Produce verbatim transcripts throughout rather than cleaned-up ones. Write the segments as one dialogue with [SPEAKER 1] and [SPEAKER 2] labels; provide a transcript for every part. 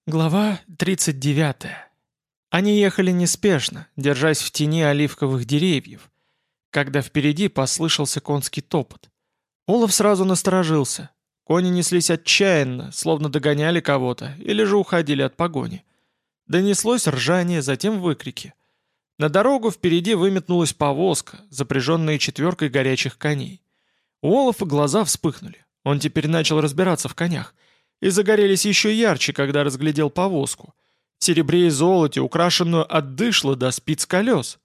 [SPEAKER 1] Глава тридцать девятая. Они ехали неспешно, держась в тени оливковых деревьев, когда впереди послышался конский топот. Олаф сразу насторожился. Кони неслись отчаянно, словно догоняли кого-то, или же уходили от погони. Донеслось ржание, затем выкрики. На дорогу впереди выметнулась повозка, запряженная четверкой горячих коней. У Олафа глаза вспыхнули. Он теперь начал разбираться в конях. И загорелись еще ярче, когда разглядел повозку. В серебре и золоте, украшенную от дышла до спиц колес.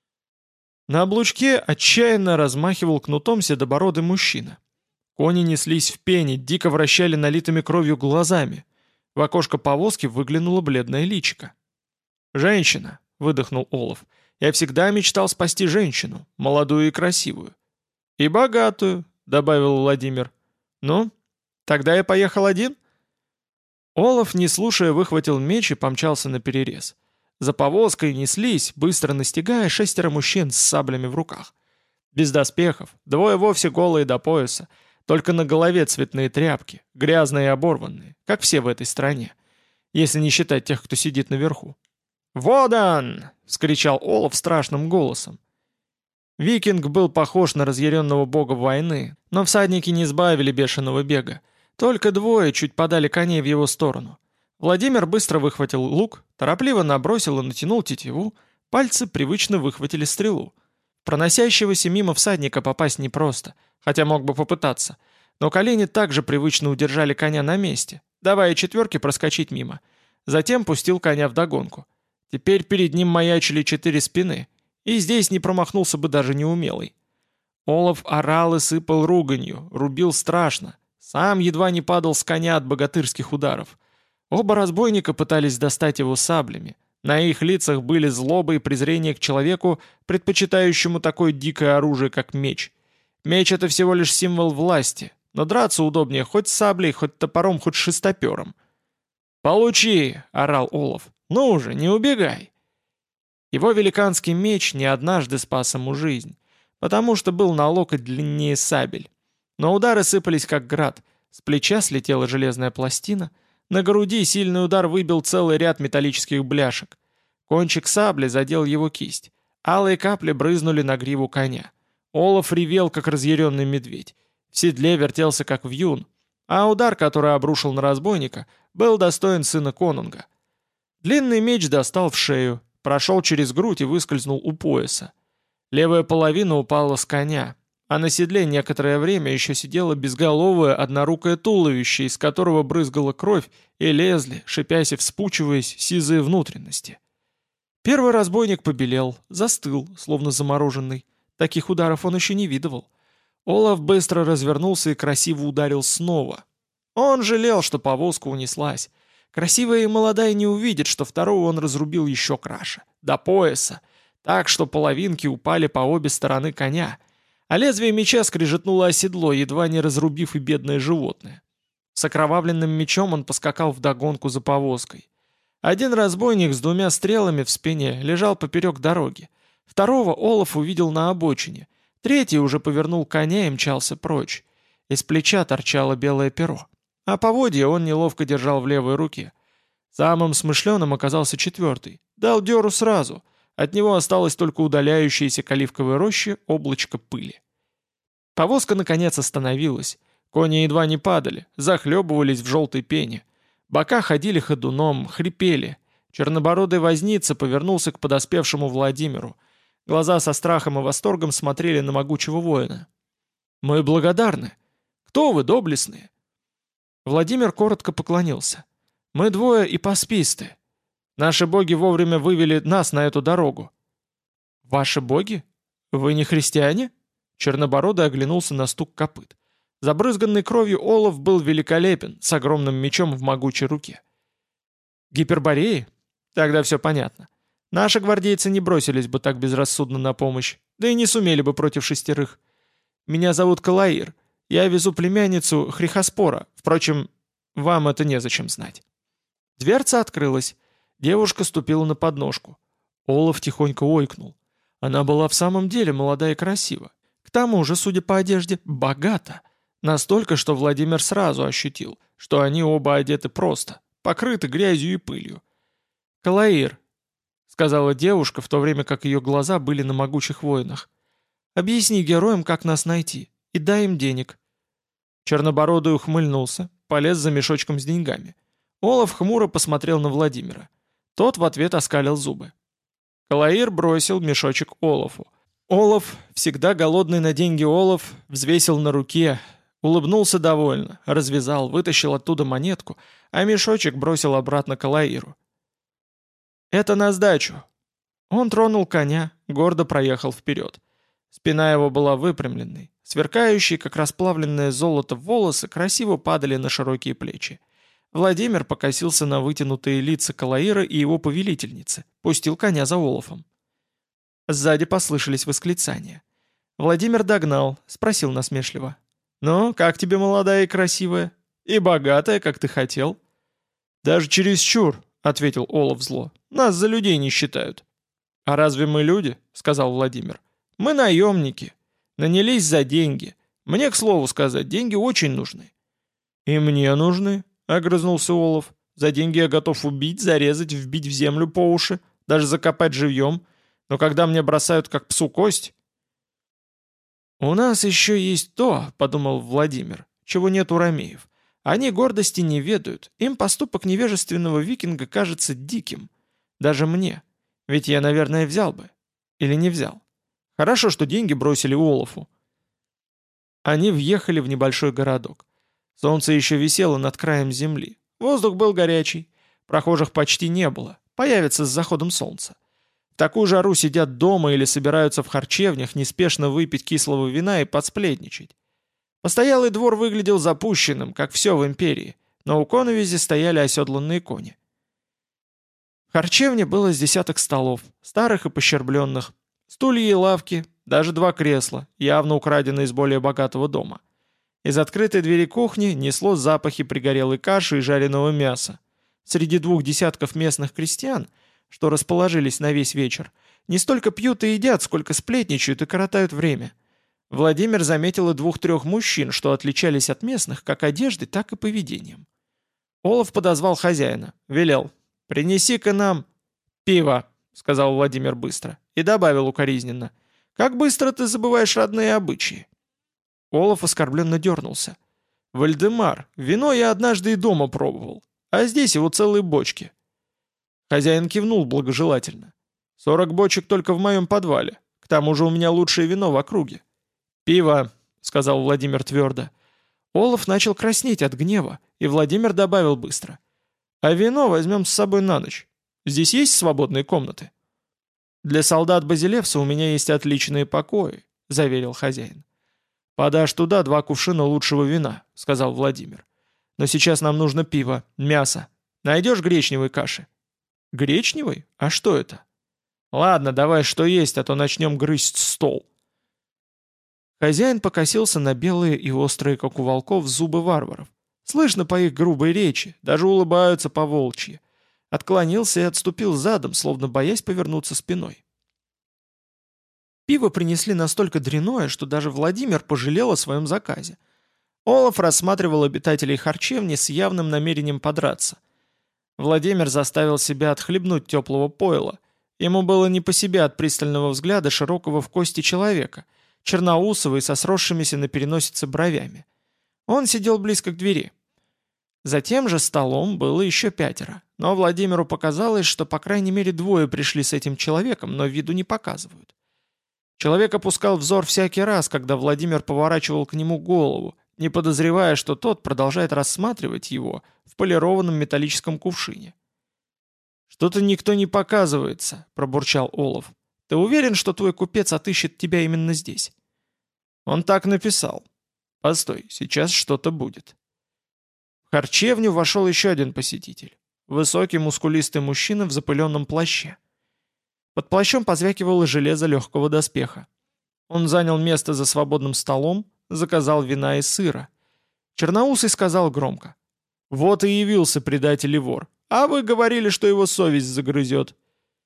[SPEAKER 1] На облучке отчаянно размахивал кнутом седобородый мужчина. Кони неслись в пене, дико вращали налитыми кровью глазами. В окошко повозки выглянуло бледное личико. «Женщина», — выдохнул Олаф, — «я всегда мечтал спасти женщину, молодую и красивую». «И богатую», — добавил Владимир. «Ну, тогда я поехал один?» Олаф, не слушая, выхватил меч и помчался на перерез. За повозкой неслись, быстро настигая, шестеро мужчин с саблями в руках. Без доспехов, двое вовсе голые до пояса, только на голове цветные тряпки, грязные и оборванные, как все в этой стране, если не считать тех, кто сидит наверху. «Водан!» — вскричал Олаф страшным голосом. Викинг был похож на разъяренного бога войны, но всадники не сбавили бешеного бега. Только двое чуть подали коней в его сторону. Владимир быстро выхватил лук, торопливо набросил и натянул тетиву, пальцы привычно выхватили стрелу. Проносящегося мимо всадника попасть непросто, хотя мог бы попытаться, но колени также привычно удержали коня на месте, давая четверке проскочить мимо. Затем пустил коня вдогонку. Теперь перед ним маячили четыре спины, и здесь не промахнулся бы даже неумелый. Олаф орал и сыпал руганью, рубил страшно. Сам едва не падал с коня от богатырских ударов. Оба разбойника пытались достать его саблями. На их лицах были злоба и презрение к человеку, предпочитающему такое дикое оружие, как меч. Меч — это всего лишь символ власти, но драться удобнее хоть саблей, хоть топором, хоть шестопером. «Получи!» — орал Олаф. «Ну уже, не убегай!» Его великанский меч не однажды спас ему жизнь, потому что был на локоть длиннее сабель. Но удары сыпались как град, с плеча слетела железная пластина, на груди сильный удар выбил целый ряд металлических бляшек. Кончик сабли задел его кисть. Алые капли брызнули на гриву коня. Олаф ревел, как разъяренный медведь. В седле вертелся, как вьюн, а удар, который обрушил на разбойника, был достоин сына конунга. Длинный меч достал в шею, прошел через грудь и выскользнул у пояса. Левая половина упала с коня, а на седле некоторое время еще сидело безголовое однорукое туловище, из которого брызгала кровь, и лезли, шипясь и вспучиваясь, сизые внутренности. Первый разбойник побелел, застыл, словно замороженный. Таких ударов он еще не видывал. Олаф быстро развернулся и красиво ударил снова. Он жалел, что повозка унеслась. Красивая и молодая не увидит, что второго он разрубил еще краше, до пояса, так что половинки упали по обе стороны коня, а лезвие меча скрежетнуло о седло, едва не разрубив и бедное животное. С окровавленным мечом он поскакал вдогонку за повозкой. Один разбойник с двумя стрелами в спине лежал поперек дороги. Второго Олаф увидел на обочине. Третий уже повернул коня и мчался прочь. Из плеча торчало белое перо, а поводья он неловко держал в левой руке. Самым смышленым оказался четвертый. Дал дёру сразу. От него осталось только удаляющееся к оливковой роще облачко пыли. Повозка наконец остановилась. Кони едва не падали, захлебывались в желтой пене. Бока ходили ходуном, хрипели. Чернобородый возница повернулся к подоспевшему Владимиру. Глаза со страхом и восторгом смотрели на могучего воина. «Мы благодарны. Кто вы, доблестные?» Владимир коротко поклонился. «Мы двое и пасписты. Наши боги вовремя вывели нас на эту дорогу». «Ваши боги? Вы не христиане?» Чернобородый оглянулся на стук копыт. Забрызганный кровью олов был великолепен, с огромным мечом в могучей руке. «Гипербореи? Тогда все понятно. Наши гвардейцы не бросились бы так безрассудно на помощь, да и не сумели бы против шестерых. Меня зовут Калаир. Я везу племянницу Хрихоспора. Впрочем, вам это незачем знать». Дверца открылась. Девушка ступила на подножку. Олаф тихонько ойкнул. Она была в самом деле молода и красива. К тому же, судя по одежде, богата. Настолько, что Владимир сразу ощутил, что они оба одеты просто, покрыты грязью и пылью. «Калаир», — сказала девушка, в то время как ее глаза были на могучих воинах, — «объясни героям, как нас найти, и дай им денег». Чернобородый ухмыльнулся, полез за мешочком с деньгами. Олаф хмуро посмотрел на Владимира. Тот в ответ оскалил зубы. Калаир бросил мешочек Олафу. Олаф, всегда голодный на деньги Олаф, взвесил на руке, улыбнулся довольно, развязал, вытащил оттуда монетку, а мешочек бросил обратно Калаиру. «Это на сдачу». Он тронул коня, гордо проехал вперед. Спина его была выпрямленной, сверкающие, как расплавленное золото, волосы красиво падали на широкие плечи. Владимир покосился на вытянутые лица Калаира и его повелительницы, пустил коня за Олафом. Сзади послышались восклицания. Владимир догнал, спросил насмешливо. «Ну, как тебе, молодая и красивая? И богатая, как ты хотел?» «Даже чересчур», — ответил Олаф зло. «Нас за людей не считают». «А разве мы люди?» — сказал Владимир. «Мы наемники. Нанялись за деньги. Мне, к слову сказать, деньги очень нужны». «И мне нужны», — огрызнулся Олаф. «За деньги я готов убить, зарезать, вбить в землю по уши, даже закопать живьем. Но когда мне бросают как псу кость...» «У нас еще есть то, — подумал Владимир, — чего нет у ромеев. Они гордости не ведают, им поступок невежественного викинга кажется диким. Даже мне. Ведь я, наверное, взял бы. Или не взял. Хорошо, что деньги бросили Олафу». Они въехали в небольшой городок. Солнце еще висело над краем земли. Воздух был горячий. Прохожих почти не было. Появится с заходом солнца. В такую жару сидят дома или собираются в харчевнях неспешно выпить кислого вина и подсплетничать. Постоялый двор выглядел запущенным, как все в империи, но у коновизи стояли оседланные кони. В харчевне было с десяток столов, старых и пощербленных, стулья и лавки, даже два кресла, явно украденные из более богатого дома. Из открытой двери кухни несло запахи пригорелой каши и жареного мяса. Среди двух десятков местных крестьян, что расположились на весь вечер, не столько пьют и едят, сколько сплетничают и коротают время. Владимир заметил и двух-трех мужчин, что отличались от местных как одеждой, так и поведением. Олаф подозвал хозяина, велел: «Принеси-ка нам пиво», — сказал Владимир быстро, и добавил укоризненно: «Как быстро ты забываешь родные обычаи». Олаф оскорбленно дернулся. «Вальдемар, вино я однажды и дома пробовал, а здесь его целые бочки». Хозяин кивнул благожелательно. «Сорок бочек только в моем подвале. К тому же у меня лучшее вино в округе». «Пиво», — сказал Владимир твердо. Олаф начал краснеть от гнева, и Владимир добавил быстро: «А вино возьмем с собой на ночь. Здесь есть свободные комнаты?» «Для солдат Базилевса у меня есть отличные покои», — заверил хозяин. «Подашь туда два кувшина лучшего вина», — сказал Владимир. «Но сейчас нам нужно пиво, мясо. Найдешь гречневой каши?» «Гречневой? А что это?» «Ладно, давай что есть, а то начнем грызть стол». Хозяин покосился на белые и острые, как у волков, зубы варваров. Слышно по их грубой речи, даже улыбаются по-волчьи. Отклонился и отступил задом, словно боясь повернуться спиной. Пиво принесли настолько дрянное, что даже Владимир пожалел о своем заказе. Олаф рассматривал обитателей харчевни с явным намерением подраться. Владимир заставил себя отхлебнуть теплого пойла. Ему было не по себе от пристального взгляда широкого в кости человека, черноусого и со сросшимися на переносице бровями. Он сидел близко к двери. За тем же столом было еще пятеро, но Владимиру показалось, что по крайней мере двое пришли с этим человеком, но виду не показывают. Человек опускал взор всякий раз, когда Владимир поворачивал к нему голову, не подозревая, что тот продолжает рассматривать его в полированном металлическом кувшине. «Что-то никто не показывается», — пробурчал Олаф. «Ты уверен, что твой купец отыщет тебя именно здесь?» «Он так написал. Постой, сейчас что-то будет». В харчевню вошел еще один посетитель. Высокий мускулистый мужчина в запыленном плаще. Под плащом позвякивало железо легкого доспеха. Он занял место за свободным столом, заказал вина и сыра. Черноусый сказал громко: «Вот и явился предатель и вор. А вы говорили, что его совесть загрызет».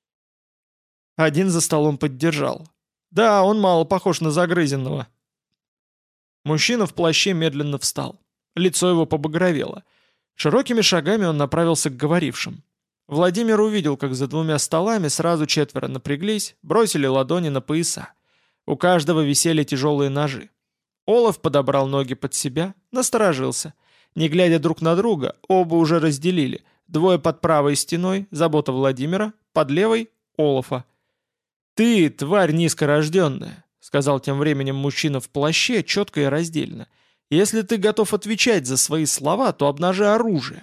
[SPEAKER 1] Один за столом поддержал: «Да, он мало похож на загрызенного». Мужчина в плаще медленно встал. Лицо его побагровело. Широкими шагами он направился к говорившим. Владимир увидел, как за двумя столами сразу четверо напряглись, бросили ладони на пояса. У каждого висели тяжелые ножи. Олаф подобрал ноги под себя, насторожился. Не глядя друг на друга, оба уже разделили. Двое под правой стеной, забота Владимира, под левой — Олафа. «Ты, тварь низкорожденная», — сказал тем временем мужчина в плаще, четко и раздельно. «Если ты готов отвечать за свои слова, то обнажи оружие».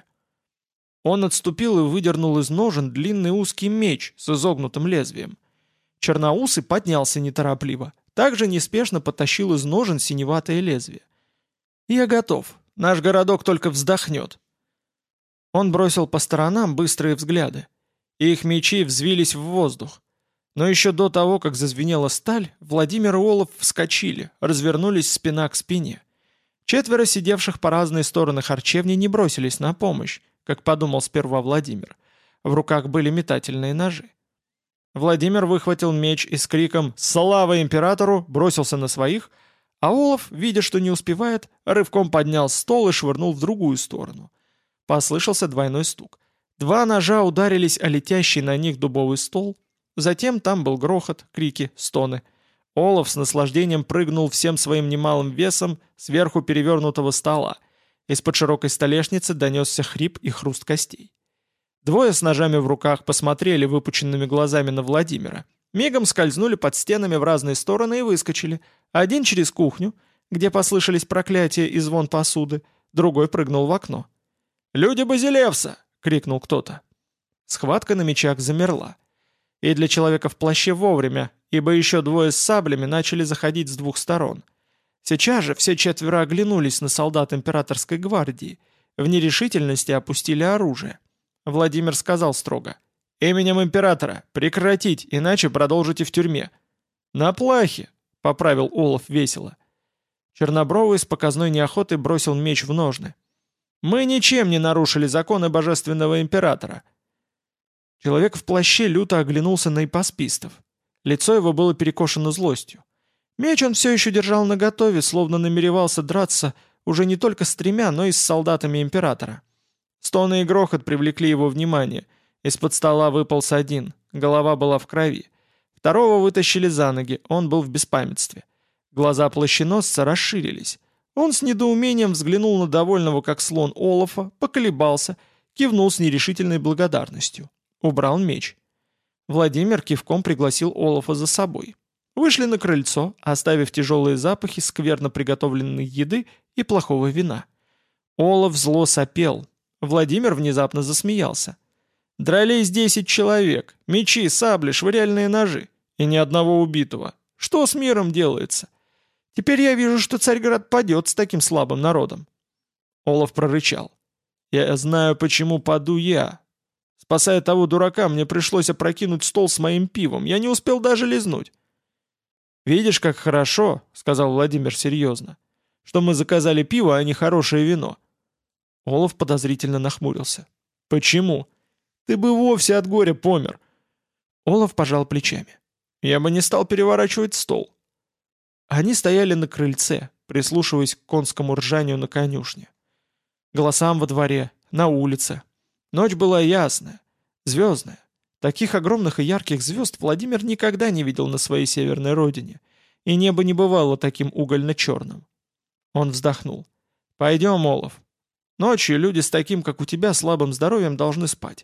[SPEAKER 1] Он отступил и выдернул из ножен длинный узкий меч с изогнутым лезвием. Черноусый поднялся неторопливо, также неспешно потащил из ножен синеватое лезвие. «Я готов. Наш городок только вздохнет». Он бросил по сторонам быстрые взгляды. Их мечи взвились в воздух. Но еще до того, как зазвенела сталь, Владимир и Олаф вскочили, развернулись спина к спине. Четверо сидевших по разные стороны харчевни не бросились на помощь, как подумал сперва Владимир. В руках были метательные ножи. Владимир выхватил меч и с криком «Слава императору!» бросился на своих, а Олаф, видя, что не успевает, рывком поднял стол и швырнул в другую сторону. Послышался двойной стук. Два ножа ударились о летящий на них дубовый стол. Затем там был грохот, крики, стоны. Олаф с наслаждением прыгнул всем своим немалым весом сверху перевернутого стола. Из-под широкой столешницы донесся хрип и хруст костей. Двое с ножами в руках посмотрели выпученными глазами на Владимира. Мигом скользнули под стенами в разные стороны и выскочили. Один через кухню, где послышались проклятия и звон посуды, другой прыгнул в окно. «Люди Базилевса!» — крикнул кто-то. Схватка на мечах замерла. И для человека в плаще вовремя, ибо еще двое с саблями начали заходить с двух сторон. Сейчас же все четверо оглянулись на солдат императорской гвардии, в нерешительности опустили оружие. Владимир сказал строго: «Именем императора прекратить, иначе продолжите в тюрьме». «На плахе», — поправил Олаф весело. Чернобровый с показной неохотой бросил меч в ножны. «Мы ничем не нарушили законы божественного императора». Человек в плаще люто оглянулся на ипоспистов. Лицо его было перекошено злостью. Меч он все еще держал наготове, словно намеревался драться уже не только с тремя, но и с солдатами императора. Стоны и грохот привлекли его внимание. Из-под стола выполз один, голова была в крови. Второго вытащили за ноги, он был в беспамятстве. Глаза плащеносца расширились. Он с недоумением взглянул на довольного как слон Олафа, поколебался, кивнул с нерешительной благодарностью. Убрал меч. Владимир кивком пригласил Олафа за собой. Вышли на крыльцо, оставив тяжелые запахи скверно приготовленной еды и плохого вина. Олаф зло сопел. Владимир внезапно засмеялся. «Дрались десять человек, мечи, сабли, швыряльные ножи, и ни одного убитого. Что с миром делается? Теперь я вижу, что Царьград падет с таким слабым народом». Олаф прорычал: «Я знаю, почему паду я. Спасая того дурака, мне пришлось опрокинуть стол с моим пивом, я не успел даже лизнуть». «Видишь, как хорошо», — сказал Владимир серьезно, — «что мы заказали пиво, а не хорошее вино». Олаф подозрительно нахмурился. «Почему? Ты бы вовсе от горя помер». Олаф пожал плечами. «Я бы не стал переворачивать стол». Они стояли на крыльце, прислушиваясь к конскому ржанию на конюшне. Голосам во дворе, на улице. Ночь была ясная, звездная. Таких огромных и ярких звезд Владимир никогда не видел на своей северной родине, и небо не бывало таким угольно-черным. Он вздохнул. «Пойдем, Олаф. Ночью люди с таким, как у тебя, слабым здоровьем должны спать».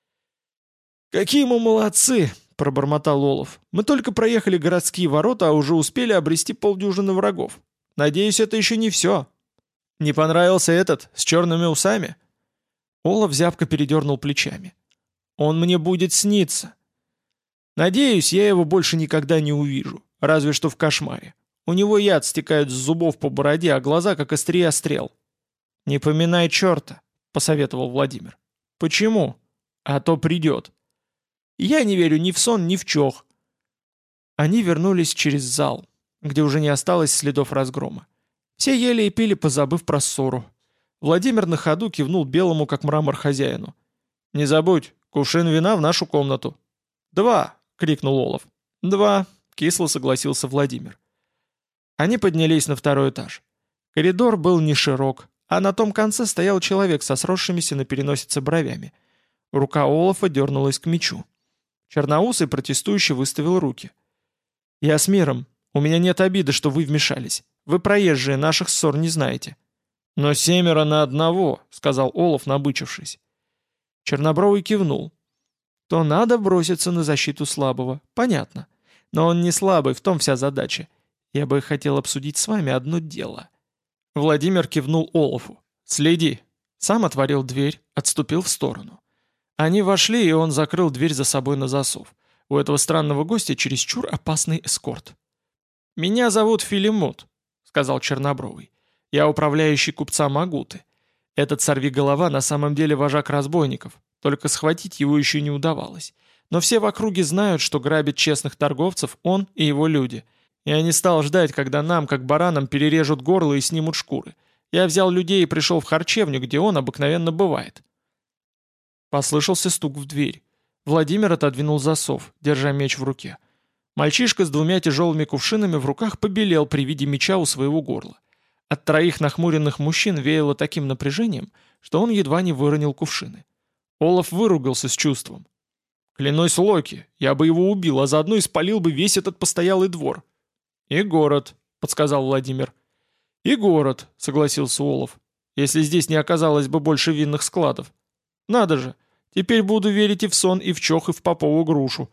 [SPEAKER 1] «Какие мы молодцы!» — пробормотал Олаф. «Мы только проехали городские ворота, а уже успели обрести полдюжины врагов. Надеюсь, это еще не все». «Не понравился этот, с черными усами?» Олаф зябко передернул плечами. «Он мне будет сниться. Надеюсь, я его больше никогда не увижу, разве что в кошмаре. У него яд стекает с зубов по бороде, а глаза как острия стрел». «Не поминай черта», — посоветовал Владимир. «Почему? А то придет». «Я не верю ни в сон, ни в чох». Они вернулись через зал, где уже не осталось следов разгрома. Все ели и пили, позабыв про ссору. Владимир на ходу кивнул белому, как мрамор, хозяину. «Не забудь, кувшин вина в нашу комнату». «Два!» — крикнул Олаф. «Два!» — кисло согласился Владимир. Они поднялись на второй этаж. Коридор был не широк, а на том конце стоял человек со сросшимися на переносице бровями. Рука Олафа дернулась к мечу. Черноусый протестующе выставил руки. «Я с миром. У меня нет обиды, что вы вмешались. Вы проезжие, наших ссор не знаете». «Но семеро на одного», — сказал Олаф, набычившись. Чернобровый кивнул. «То надо броситься на защиту слабого. Понятно. Но он не слабый, в том вся задача. Я бы хотел обсудить с вами одно дело». Владимир кивнул Олафу. «Следи». Сам отворил дверь, отступил в сторону. Они вошли, и он закрыл дверь за собой на засов. У этого странного гостя чересчур опасный эскорт. «Меня зовут Филимут», — сказал Чернобровый. «Я управляющий купца Магуты. Этот сорвиголова на самом деле вожак разбойников, только схватить его еще не удавалось. Но все в округе знают, что грабит честных торговцев он и его люди. Я не стал ждать, когда нам, как баранам, перережут горло и снимут шкуры. Я взял людей и пришел в харчевню, где он обыкновенно бывает». Послышался стук в дверь. Владимир отодвинул засов, держа меч в руке. Мальчишка с двумя тяжелыми кувшинами в руках побелел при виде меча у своего горла. От троих нахмуренных мужчин веяло таким напряжением, что он едва не выронил кувшины. Олаф выругался с чувством. «Клянусь Локи, я бы его убил, а заодно и спалил бы весь этот постоялый двор». «И город», — подсказал Владимир. «И город», — согласился Олаф, «если здесь не оказалось бы больше винных складов. Надо же, теперь буду верить и в сон, и в чох, и в попову грушу».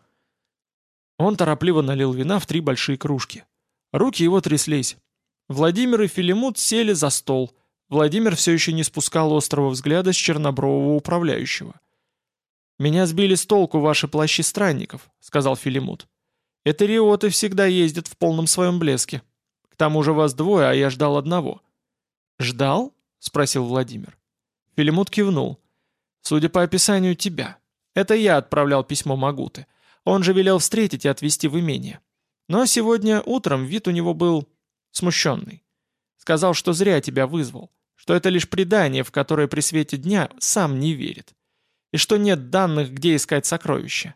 [SPEAKER 1] Он торопливо налил вина в три большие кружки. Руки его тряслись. Владимир и Филимут сели за стол. Владимир все еще не спускал острого взгляда с чернобрового управляющего. «Меня сбили с толку ваши плащи странников», — сказал Филимут. «Этериоты всегда ездят в полном своем блеске. К тому же вас двое, а я ждал одного». «Ждал?» — спросил Владимир. Филимут кивнул. «Судя по описанию тебя. Это я отправлял письмо Магуты. Он же велел встретить и отвезти в имение. Но сегодня утром вид у него был смущенный. Сказал, что зря тебя вызвал, что это лишь предание, в которое при свете дня сам не верит, и что нет данных, где искать сокровища».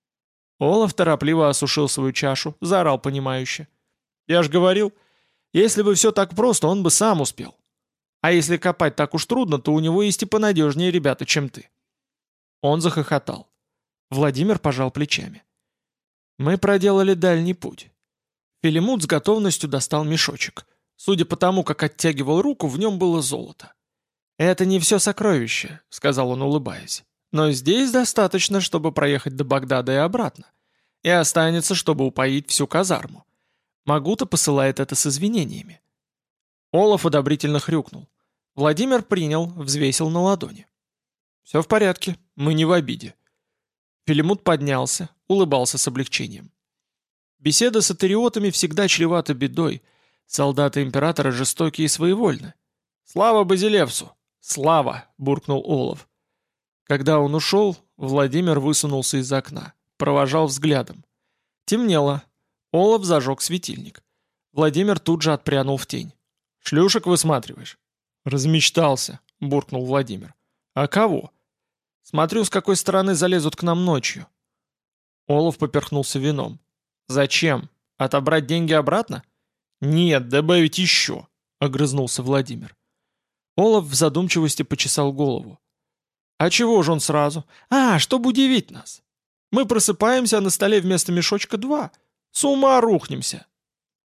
[SPEAKER 1] Олаф торопливо осушил свою чашу, заорал понимающе. «Я ж говорил, если бы все так просто, он бы сам успел. А если копать так уж трудно, то у него есть и понадежнее ребята, чем ты». Он захохотал. Владимир пожал плечами. «Мы проделали дальний путь». Филимут с готовностью достал мешочек. Судя по тому, как оттягивал руку, в нем было золото. «Это не все сокровище», — сказал он, улыбаясь. «Но здесь достаточно, чтобы проехать до Багдада и обратно. И останется, чтобы упоить всю казарму. Магута посылает это с извинениями». Олаф одобрительно хрюкнул. Владимир принял, взвесил на ладони. «Все в порядке, мы не в обиде». Филимут поднялся, улыбался с облегчением. Беседа с атериотами всегда чревата бедой. Солдаты императора жестокие и своевольны. «Слава Базилевсу!» «Слава!» — буркнул Олаф. Когда он ушел, Владимир высунулся из окна, провожал взглядом. Темнело. Олаф зажег светильник. Владимир тут же отпрянул в тень. «Шлюшек высматриваешь?» «Размечтался», — буркнул Владимир. «А кого?» «Смотрю, с какой стороны залезут к нам ночью». Олаф поперхнулся вином. «Зачем? Отобрать деньги обратно?» «Нет, добавить еще», — огрызнулся Владимир. Олаф в задумчивости почесал голову. «А чего же он сразу? А, чтобы удивить нас. Мы просыпаемся, а на столе вместо мешочка два. С ума рухнемся.